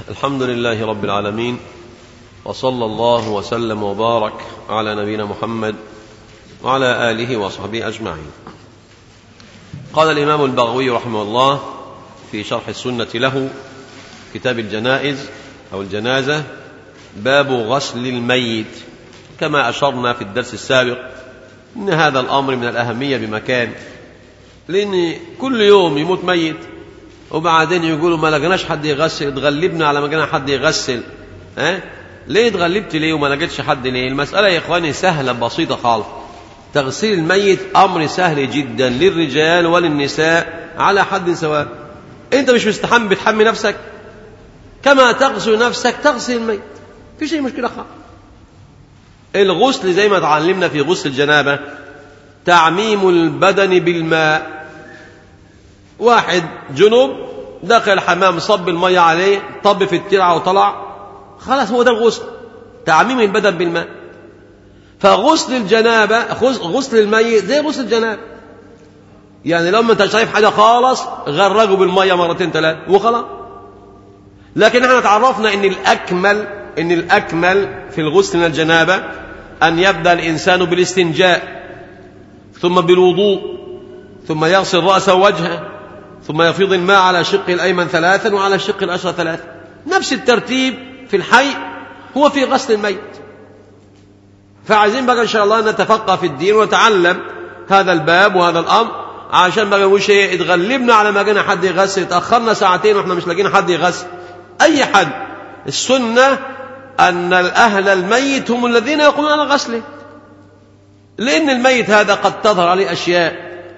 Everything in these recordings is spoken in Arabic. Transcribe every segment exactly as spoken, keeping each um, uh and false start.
الحمد لله رب العالمين، وصلى الله وسلم وبارك على نبينا محمد وعلى آله وصحبه أجمعين. قال الإمام البغوي رحمه الله في شرح السنة له كتاب الجنائز أو الجنازة: باب غسل الميت. كما أشرنا في الدرس السابق إن هذا الأمر من الأهمية بمكان، لأن كل يوم يموت ميت وبعدين يقولوا ما لقناش حد يغسل، اتغلبنا على ما لقينا حد يغسل. ها أه؟ ليه اتغلبت ليه وما لقيتش حد ليه؟ المسألة يا إخواني سهلة بسيطة خالص. تغسيل الميت أمر سهل جدا للرجال وللنساء على حد سواء. أنت مش مستحمي بتحمي نفسك كما تغسل نفسك تغسل الميت، في شيء مشكلة خالص. الغسل زي ما تعلمنا في غسل الجنابة تعميم البدن بالماء. واحد جنوب دخل الحمام صب المية عليه، طب في الترعة وطلع، خلاص هو ده الغسل، تعميم البدن بالماء. فغسل الجنابة غسل الميت زي غسل الجنابة، يعني لما انت شايف حاجة خالص غرقه بالمية مرتين ثلاث وخلاص. لكن احنا تعرفنا ان الأكمل ان الأكمل في الغسل من الجنابة أن يبدأ الإنسان بالاستنجاء، ثم بالوضوء، ثم يغسل رأسه ووجهه، ثم يفيض الماء على شق الأيمن ثلاثا وعلى الشق الأيسر ثلاثا. نفس الترتيب في الحي هو في غسل الميت. فعايزين بقى إن شاء الله نتفقه في الدين ونتعلم هذا الباب وهذا الأمر، عشان بقى مش ايه اتغلبنا على ما جينا حد يغسل، اتأخرنا ساعتين واحنا مش لاقيين حد يغسل. أي حد، السنة أن الأهل الميت هم الذين يقومون على غسله، لأن الميت هذا قد تظهر عليه أشياء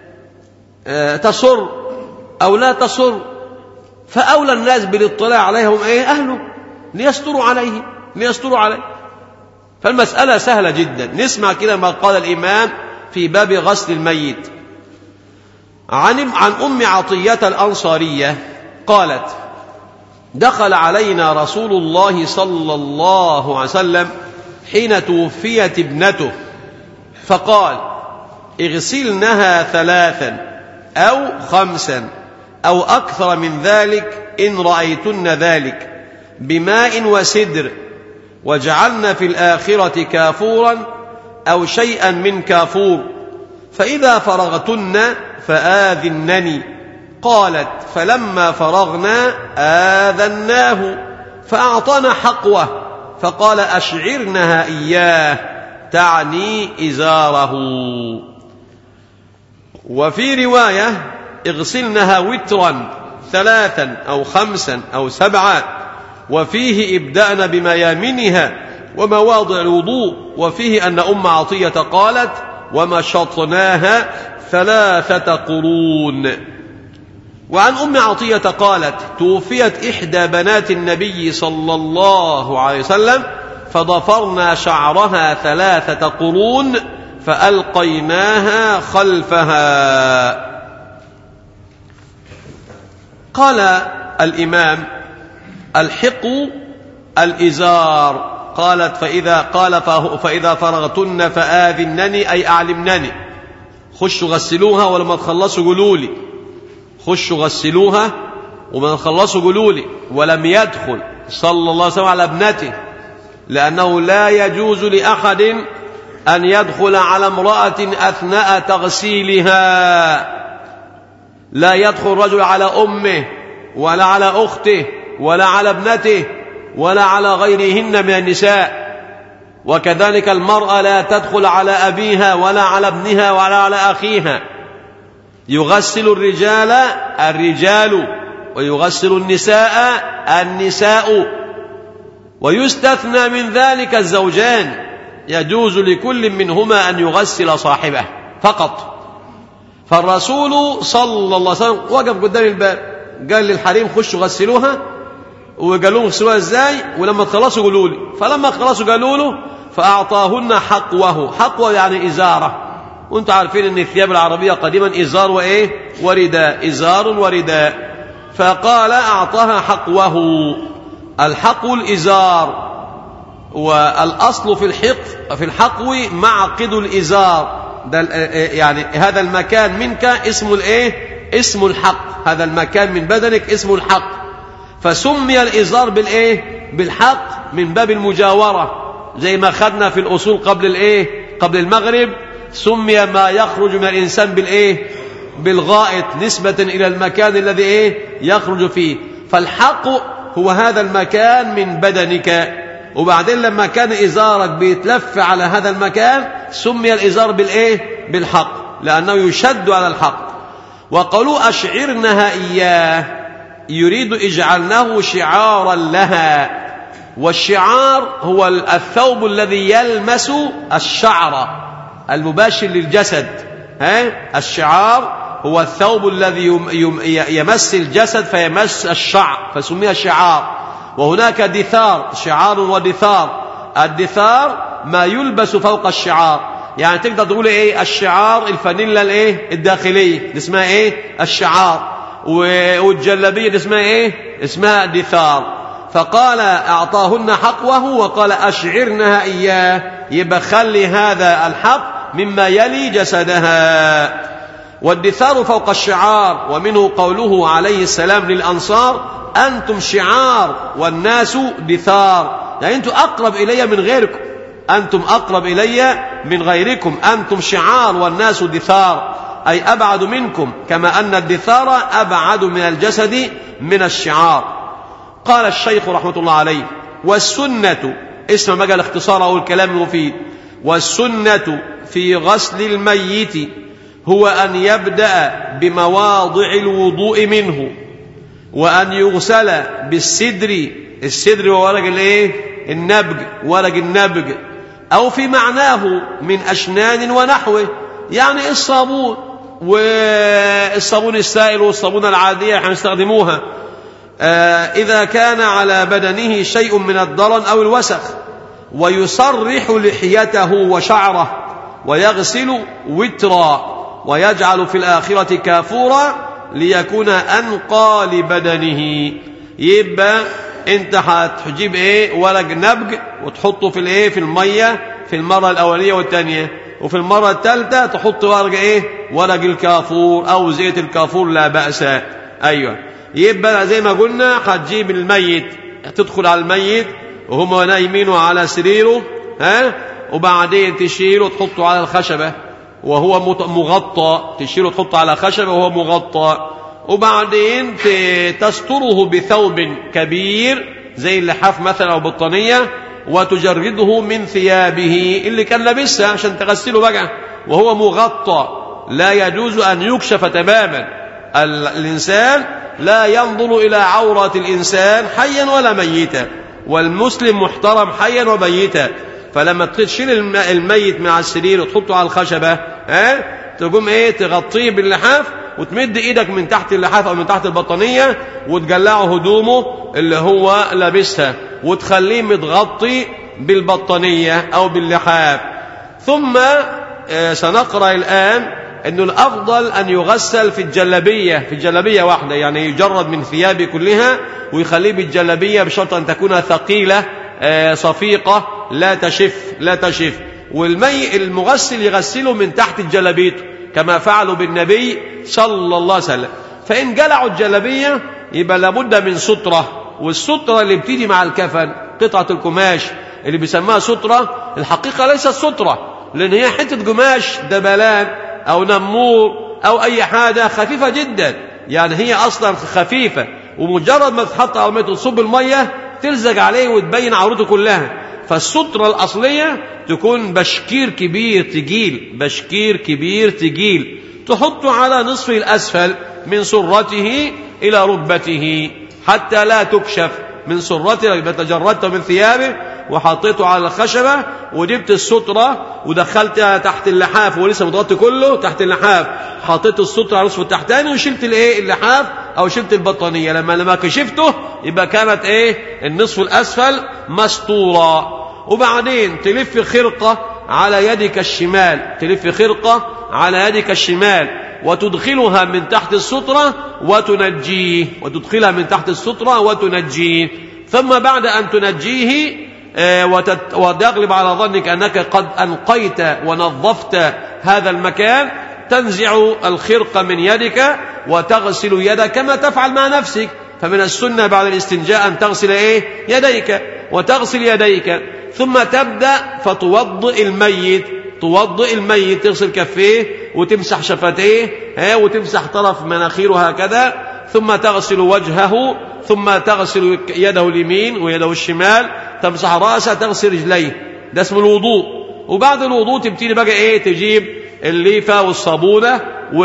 تصر أو لا تصر، فأولى الناس بالاطلاع عليها هم إيه؟ أهله، ليستروا عليه ليستروا عليه. فالمسألة سهلة جدا. نسمع كده ما قال الإمام في باب غسل الميت. عن عن أم عطية الأنصارية قالت: دخل علينا رسول الله صلى الله عليه وسلم حين توفيت ابنته، فقال: اغسلنها ثلاثا أو خمسا أو أكثر من ذلك إن رأيتن ذلك بماء وسدر، وجعلن في الآخرة كافورا أو شيئا من كافور، فإذا فرغتن فآذنني. قالت: فلما فرغنا آذناه فأعطانا حقوه، فقال: أشعرنها إياه، تعني إزاره. وفي رواية: اغسلنها وترا ثلاثا أو خمسا أو سبعا، وفيه ابدأنا بميامنها ومواضع الوضوء. وفيه أن أم عطية قالت: ومشطناها ثلاثة قرون. وعن أم عطية قالت: توفيت إحدى بنات النبي صلى الله عليه وسلم فضفرنا شعرها ثلاثة قرون فألقيناها خلفها. قال الإمام: الحق الإزار. قالت: فإذا قال فإذا فرغتن فآذنني أي أعلمنني، خشوا غسلوها ولما تخلصوا قولوا لي، خشوا غسلوها وما تخلصوا قولوا لي. ولم يدخل صلى الله عليه وسلم على ابنته، لأنه لا يجوز لأحد أن يدخل على امرأة أثناء تغسيلها. لا يدخل رجل على أمه ولا على أخته ولا على ابنته ولا على غيرهن من النساء. وكذلك المرأة لا تدخل على أبيها ولا على ابنها ولا على أخيها. يغسل الرجال الرجال ويغسل النساء النساء، ويستثنى من ذلك الزوجان، يجوز لكل منهما أن يغسل صاحبه فقط. فالرسول صلى الله عليه وسلم وقف قدام الباب قال للحريم: خشوا غسلوها، وقال لهم غسلوها ازاي، ولما تخلصوا قولوا لي. فلما خلصوا قالوا له فأعطاهن حقوه. حقوه يعني إزارة، وانتم عارفين ان الثياب العربية قديما إزار وإيه ورداء، إزار ورداء. فقال أعطاها حقوه. الحق الإزار، والأصل في الحق في الحقو معقد الإزار، ده يعني هذا المكان منك اسمه الايه اسمه الحق، هذا المكان من بدنك اسمه الحق. فسمي الإزار بالإيه؟ بالحق من باب المجاورة، زي ما خدنا في الأصول قبل الإيه؟ قبل المغرب سمي ما يخرج من الإنسان بالإيه؟ بالغائط نسبة إلى المكان الذي إيه؟ يخرج فيه. فالحق هو هذا المكان من بدنك، وبعدين لما كان إزارك بيتلف على هذا المكان سمي الإزار بالإيه؟ بالحق، لأنه يشد على الحق. وقالوا أشعرنها إياه، يريد اجعلناه شعارا لها. والشعار هو الثوب الذي يلمس الشعر المباشر للجسد. ها؟ الشعار هو الثوب الذي يمس الجسد فيمس الشعر فسميها شعار. وهناك دثار، شعار ودثار. الدثار ما يلبس فوق الشعار، يعني تقدر تقول ايه؟ الشعار الفانيلا الايه؟ الداخليه اسمها ايه؟ الشعار. والجلابيه اسمها ايه؟ اسمها دثار. فقال اعطاهن حقوه وقال اشعرنها اياه، يبقى خلي هذا الحق مما يلي جسدها. والدثار فوق الشعار. ومنه قوله عليه السلام للأنصار أنتم شعار والناس دثار، يعني أنتم أقرب إلي من غيركم، أنتم أقرب إلي من غيركم، أنتم شعار والناس دثار، أي أبعد منكم، كما أن الدثار أبعد من الجسد من الشعار. قال الشيخ رحمة الله عليه والسنة، اسم مجال اختصار أو الكلام المفيد، والسنة في غسل الميت هو أن يبدأ بمواضع الوضوء منه، وأن يغسل بالسدر، السدر هو ورق الايه؟ النبج، ورق النبج، أو في معناه من أشنان ونحوه، يعني الصابون والصابون السائل والصابون العادية هنستخدموها آه إذا كان على بدنه شيء من الضرن أو الوسخ. ويصرح لحيته وشعره ويغسل وترا، ويجعل في الآخرة كافورا ليكون أنقى لبدنه. يبقى انت هتجيب ايه؟ ورق نبج وتحطه في الايه؟ في المية في المرة الأولية والثانية، وفي المرة الثالثة تحط ورق ايه؟ ورق الكافور أو زيت الكافور لا بأس. أيوة. يبقى زي ما قلنا هتجيب الميت، تدخل على الميت وهم نايمين على سريره، ها؟ وبعدين تشيله تحطه على الخشبة وهو مغطى، تشيله تحطه على خشبة وهو مغطى، وبعدين تستره بثوب كبير زي اللحاف مثلا أو بطانية، وتجرده من ثيابه اللي كان لابسها عشان تغسله بقى وهو مغطى. لا يجوز أن يكشف تماما، الإنسان لا ينظر إلى عورة الإنسان حيا ولا ميتا، والمسلم محترم حيا وميتا. فلما تشيل الميت مع السرير وتحطه على الخشبة، ها؟ تقوم ايه؟ تغطيه باللحاف وتمد ايدك من تحت اللحاف او من تحت البطانية وتقلعه هدومه اللي هو لابسها وتخليه متغطي بالبطانية او باللحاف. ثم آه سنقرأ الآن انه الافضل ان يغسل في الجلبية، في الجلبية واحدة، يعني يجرد من ثيابه كلها ويخليه بالجلبية بشرط ان تكون ثقيلة آه صفيقة لا تشف لا تشف والمي المغسل يغسله من تحت الجلبيته كما فعلوا بالنبي صلى الله عليه وسلم. فإن قلعوا الجلبية يبقى لابد من سترة، والسترة اللي بتيجي مع الكفن قطعة القماش اللي بيسموها سترة، الحقيقة ليست سترة، لأن هي حتة قماش دبلان أو نمور أو أي حاجة خفيفة جدا، يعني هي أصلا خفيفة، ومجرد ما تتحط على المية تصب المية تلزق عليه وتبين عورته كلها. فالسترة الأصلية تكون بشكير كبير تقيل، بشكير كبير تقيل تحطه على نصفه الأسفل من سرته إلى ركبته حتى لا تكشف من سرته. يبقى تجردته من ثيابه وحطيته على الخشبة وجبت السترة ودخلتها تحت اللحاف ولسه متغطي كله تحت اللحاف، حطيت السترة على نصفه التحتاني وشلت الايه؟ اللحاف او شلت البطانية. لما لما كشفته يبقى كانت ايه؟ النصف الأسفل مستورة. وبعدين تلف خرقة على يدك الشمال، تلف خرقة على يدك الشمال وتدخلها من تحت السترة وتنجيه، وتدخلها من تحت السترة وتنجيه. ثم بعد أن تنجيه وتغلب على ظنك أنك قد أنقيت ونظفت هذا المكان، تنزع الخرقة من يدك وتغسل يدك كما تفعل مع نفسك. فمن السنة بعد الاستنجاء أن تغسل إيه؟ يديك، وتغسل يديك ثم تبدأ فتوضئ الميت، توضئ الميت، تغسل كفيه وتمسح شفتيه وتمسح طرف مناخيره هكذا، ثم تغسل وجهه، ثم تغسل يده اليمين ويده الشمال، تمسح رأسه، تغسل رجليه. ده اسمه الوضوء. وبعد الوضوء تبتدي بقى ايه؟ تجيب الليفة والصابونة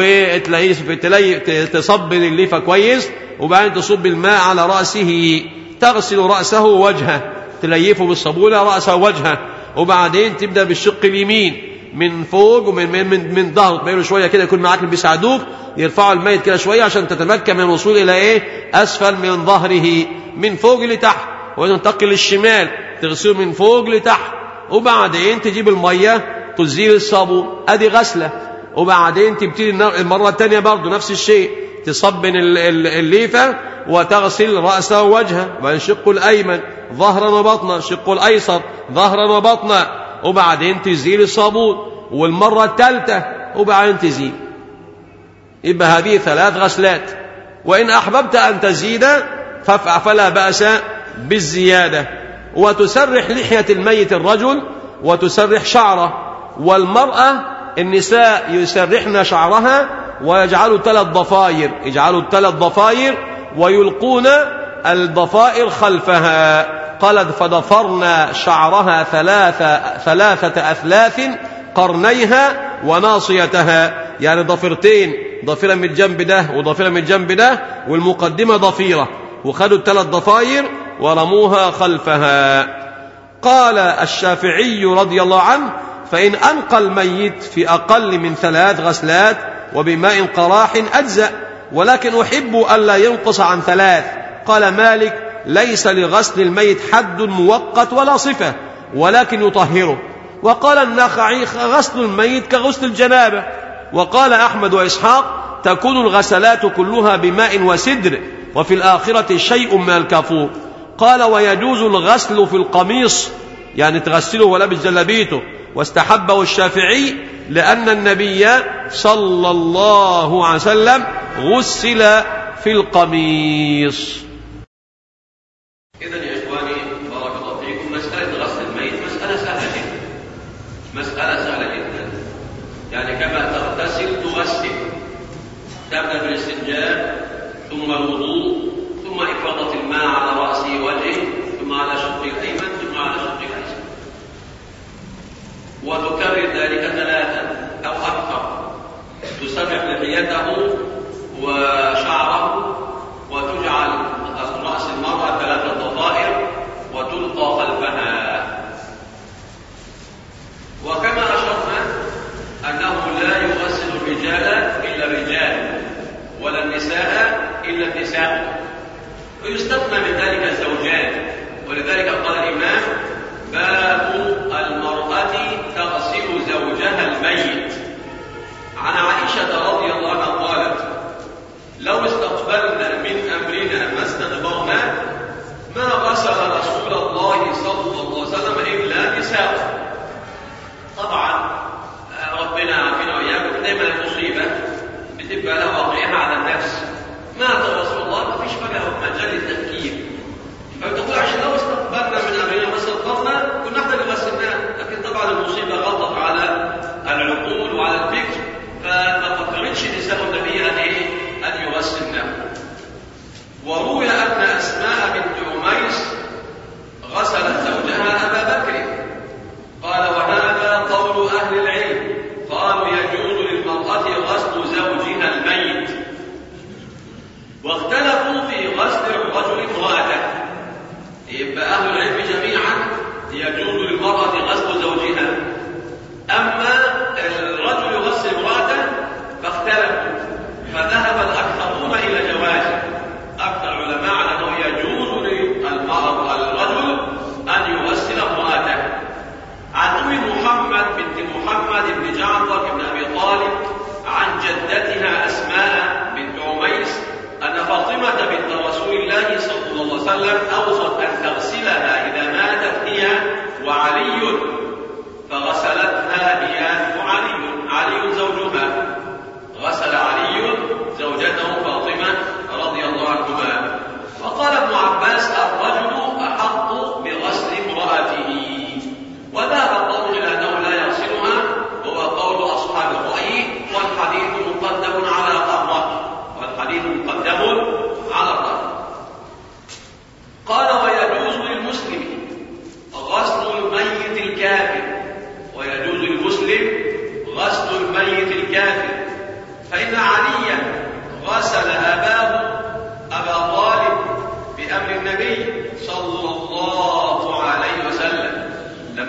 وتلاقيه تصبن الليفة كويس، وبعدين تصب الماء على رأسه، تغسل رأسه ووجهه، تليفه بالصابونة رأسه ووجهه، وبعدين تبدأ بالشق اليمين من فوق ومن من من, من ظهر، تبينه شوية كده، يكون معاك اللي بيساعدوك يرفعوا الميت كده شوية عشان تتمكن من الوصول إلى إيه؟ أسفل من ظهره، من فوق لتحت. وتنتقل للشمال تغسله من فوق لتحت، وبعدين تجيب المية تزيل الصابون، أدي غسلة. وبعدين تبتدي المرة الثانية برضو نفس الشيء، تصبن الليفة وتغسل رأسه ووجهه، وبعدين شق الأيمن ظهرا وبطنا، شق الأيسر ظهرا وبطنا، وبعدين تزيل الصابون، والمرة الثالثة وبعدين تزيل. يبقى هذه ثلاث غسلات. وإن أحببت أن تزيد فافعل فلا بأس بالزيادة. وتسرح لحية الميت الرجل وتسرح شعره، والمرأة النساء يسرحن شعرها ويجعلوا ثلاث ضفائر، يجعلوا ثلاث ضفائر ويلقون الضفائر خلفها. قالت فضفرنا شعرها ثلاثة, ثلاثة أثلاث قرنيها وناصيتها، يعني ضفيرتين، ضفيرة من الجنب ده وضفيرة من الجنب ده، والمقدمة ضفيرة، وخدوا الثلاث ضفائر ورموها خلفها. قال الشافعي رضي الله عنه فإن أنقى الميت في أقل من ثلاث غسلات وبماء قراح أجزأ، ولكن أحب ألا ينقص عن ثلاث. قال مالك ليس لغسل الميت حد موقت ولا صفة، ولكن يطهره. وقال النخعي غسل الميت كغسل الجنابة. وقال أحمد وإسحاق تكون الغسلات كلها بماء وسدر، وفي الآخرة شيء من الكافور. قال ويجوز الغسل في القميص، يعني تغسله ولابس جلبيته، واستحبه الشافعي لأن النبي صلى الله عليه وسلم غسل في القميص. إذن يا إخواني بارك الله فيكم، مسألة غسل الميت مسألة سهلة جدا، مسألة سهلة جدا، يعني كما تغتسل تغسل، تبدأ بالاستنجاء ثم الوضوء ثم إفاضة الماء على رأسه ووجهه ثم على شق الأيمن ثم على شق الأيسر، وتكرر ذلك ثلاثا أو أكثر. تسرح لحيته وشعره، وتجعل رأس المرأة ثلاثة ضفائر وتلقى خلفها. وكما أشرنا أنه لا يغسل الرجال إلا الرجال ولا النساء إلا النساء،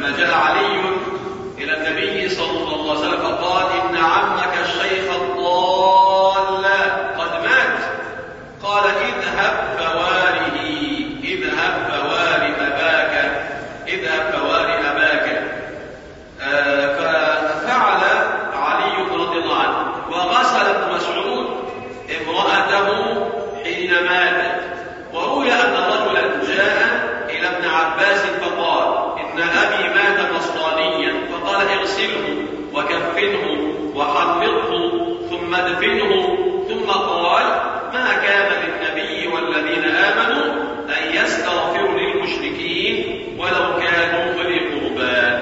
لما جاء علي إلى النبي صلى الله عليه وسلم فقال إن عمك الشيخ الضال قد مات، قال اذهب فواره، اذهب فوار أباك، اذهب فوار أباك. آه ففعل علي رضي الله عنه وغسل ابن مسعود امرأته حين ماتت. وروي أن رجلا جاء إلى ابن عباس فقال إن أبي مات نصرانيا، فقال اغسله وكفنه وحنطه ثم ادفنه، ثم قال ما كان للنبي والذين آمنوا أن يستغفروا للمشركين ولو كانوا أولي قربى.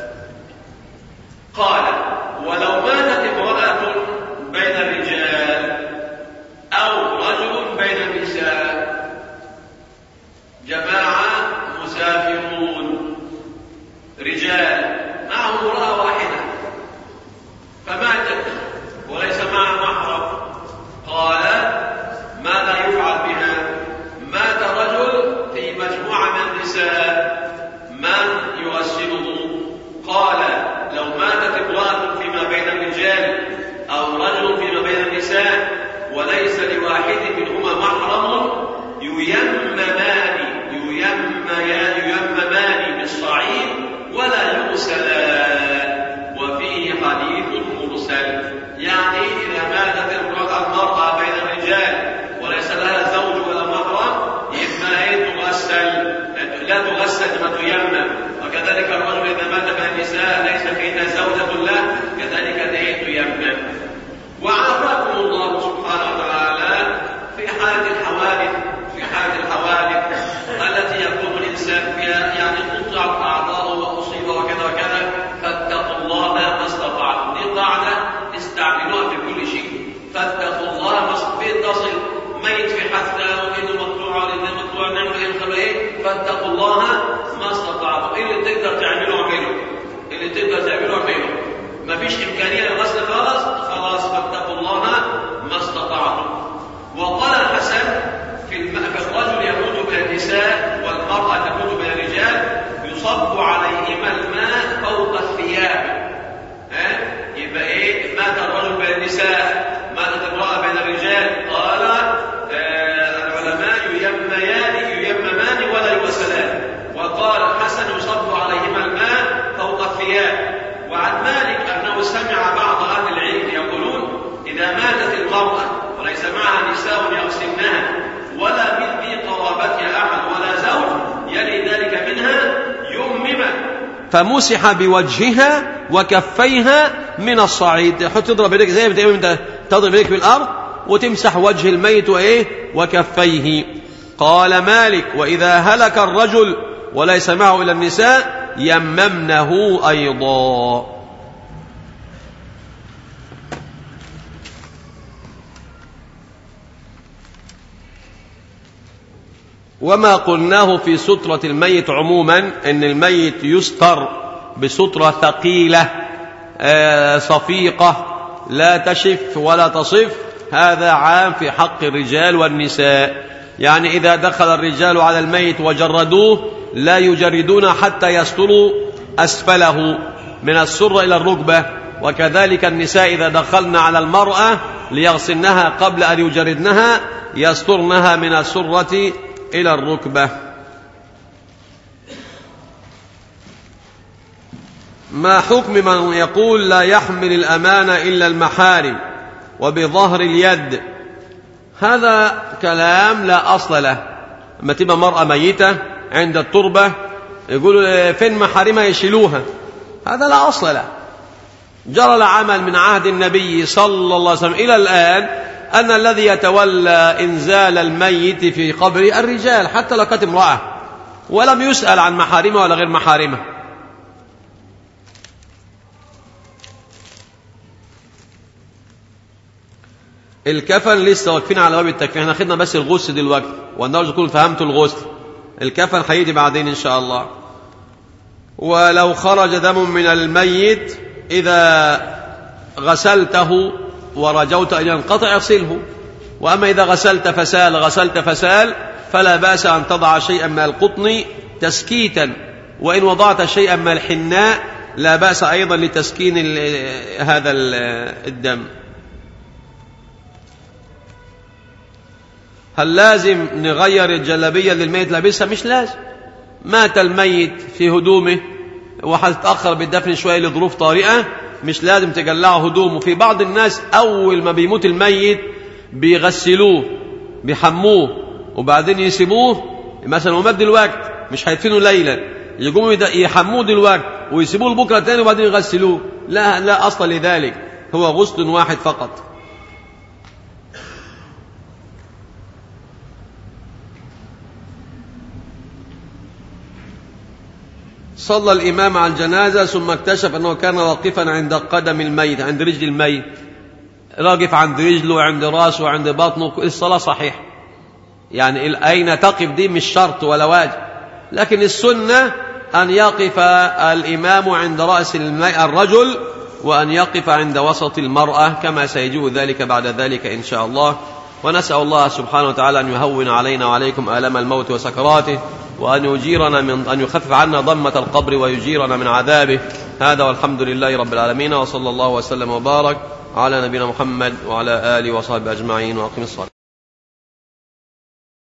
قال ولو ماتت امرأة بين الرجال أو رجل بين النساء، جماعة مسافرون رجال معهم امرأة واحدة فماتت وليس معها محرم، قال ماذا يفعل بها؟ مات رجل في مجموعة من النساء، من يغسله؟ قال لو ماتت امرأة فيما بين الرجال أو رجل فيما بين النساء وليس لواحد منهما محرم ييممان ييممان بالصعيد ولا يغسلان. وفيه حديث مرسل، يعني إذا ماتت المرأة بين الرجال وليس لها زوج ولا محرم يبقى تغسل، لا تغسل ما تيمم. وكذلك الرجل إذا مات بين النساء ليس فيها زوجة له كذلك تيمم. وعافاكم الله سبحانه وتعالى في حالة الحوادث، في حالة الحوادث التي يكون الإنسان فيها يعني قطعت أعضاءه وأصيب وكذا وكذا، فاتقوا الله ما استطعتم. دي قاعدة استعملوها في كل شيء، فاتقوا الله ما استطعتم. تصل ميت في حثة وإنه مقطوع وإنه مقطوع نعمل إيه، فاتقوا الله ما استطعتم. اللي تقدر تعمله اعمله، اللي تقدر تعمله اعمله. ما فيش إمكانية للغسل خلاص خلاص فاتقوا الله ما استطعتم. وقال الحسن في الرجل يموت بين النساء والمرأة تموت بين الرجال يصب عليهما الماء فوق الثياب. ها يبقى ايه؟ مات الرجل بين النساء، ماتت امرأة بين الرجال، قال آه العلماء ييممان ييممان ولا يغسلان. وقال الحسن يصب عليهما الماء فوق الثياب. وعن مالك أنه سمع بعض أهل العلم يقولون إذا ماتت المرأة وليس معها نساء يغسلنها ولا من ذي قرابتها أحد ولا زوج يلي ذلك منها يمم، فمسح بوجهها وكفيها من الصعيد. حط تضرب يديك زي ما انت تضرب يديك بالأرض وتمسح وجه الميت وإيه وكفيه. قال مالك وإذا هلك الرجل وليس معه إلا النساء يممنه أيضا. وما قلناه في سترة الميت عموما أن الميت يستر بسترة ثقيلة صفيقة لا تشف ولا تصف، هذا عام في حق الرجال والنساء. يعني إذا دخل الرجال على الميت وجردوه لا يجردون حتى يستروا أسفله من السرة إلى الركبة. وكذلك النساء إذا دخلن على المرأة ليغسلنها قبل أن يجردنها يسترنها من السرة إلى الركبة. ما حكم من يقول لا يحمل الأمانة إلا المحارم وبظهر اليد؟ هذا كلام لا أصل له. لما تبقى مرأة ميتة عند التربة يقولوا فين محارمها يشيلوها، هذا لا أصل له. جرى العمل من عهد النبي صلى الله عليه وسلم إلى الآن أن الذي يتولى إنزال الميت في قبره الرجال حتى لو كانت امرأة، ولم يسأل عن محارمه ولا غير محارمه. الكفن لسه واقفين على باب التكفين، احنا خدنا بس الغسل دلوقتي والناس يكونوا فهمتوا الغسل. الكفن هيجي بعدين إن شاء الله. ولو خرج دم من الميت إذا غسلته ورجوت أن ينقطع اغسله، وأما إذا غسلت فسال غسلت فسال فلا بأس أن تضع شيئا من القطن تسكيتا وإن وضعت شيئا من الحناء لا بأس أيضا لتسكين هذا الدم. هل لازم نغير الجلابية للميت لابسها؟ مش لازم. مات الميت في هدومه وهتتأخر بالدفن شوية لظروف طارئة، مش لازم تقلعوا هدومه. في بعض الناس أول ما بيموت الميت بيغسلوه بيحموه وبعدين يسيبوه، مثلا ومد الوقت مش هيدفنوا ليلا، يقوموا يحموه دلوقتي ويسيبوه لبكرة تاني وبعدين يغسلوه. لا لا أصل لذلك، هو غسل واحد فقط. صلى الإمام على الجنازة ثم اكتشف أنه كان واقفا عند قدم الميت، عند رجل الميت، راقف عند رجله عند راسه وعند بطنه، الصلاة صحيح. يعني أين تقف دي مش شرط ولا واجب، لكن السنة أن يقف الإمام عند رأس الرجل وأن يقف عند وسط المرأة، كما سيجوء ذلك بعد ذلك إن شاء الله. ونسأل الله سبحانه وتعالى أن يهون علينا وعليكم آلام الموت وسكراته، وأن يجيرنا من أن يخفف عنا ضمة القبر ويجيرنا من عذابه. هذا والحمد لله رب العالمين، وصلى الله وسلم وبارك على نبينا محمد وعلى آله وصحبه أجمعين، وأقم الصلاة.